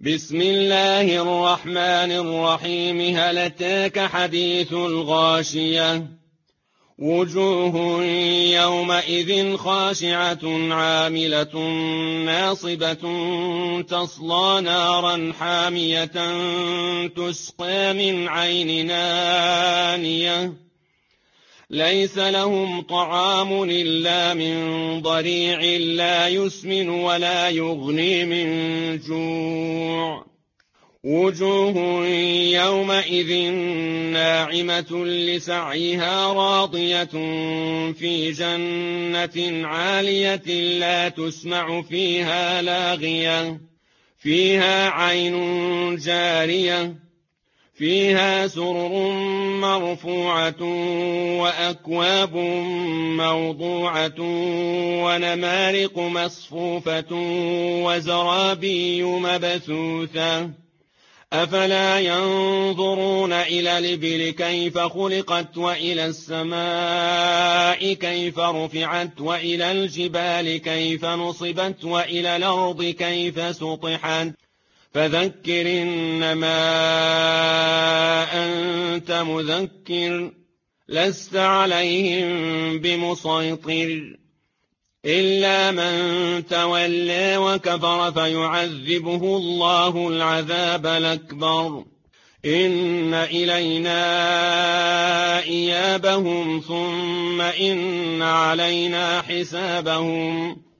بسم الله الرحمن الرحيم. هل أتاك حديث الغاشية؟ وجوه يومئذ خاشعة عاملة ناصبة تصلى نارا حامية تسقى من عين آنية ليس لهم طعام إلا من ضريع لا يسمن ولا يغني من جوع. وجوه يومئذ ناعمة لسعيها راضية في جنة عالية لا تسمع فيها لاغية فيها عين جارية فيها سرر مرفوعة وأكواب موضوعة ونمارق مصفوفة وزرابي مبثوثة. أفلا ينظرون إلى الإبل كيف خلقت وإلى السماء كيف رفعت وإلى الجبال كيف نصبت وإلى الأرض كيف سطحت. فذكر إنما أنت مذكر لست عليهم بمسيطر إلا من تولى وكفر فيعذبه الله العذاب الأكبر. إن إلينا إيابهم ثم إن علينا حسابهم.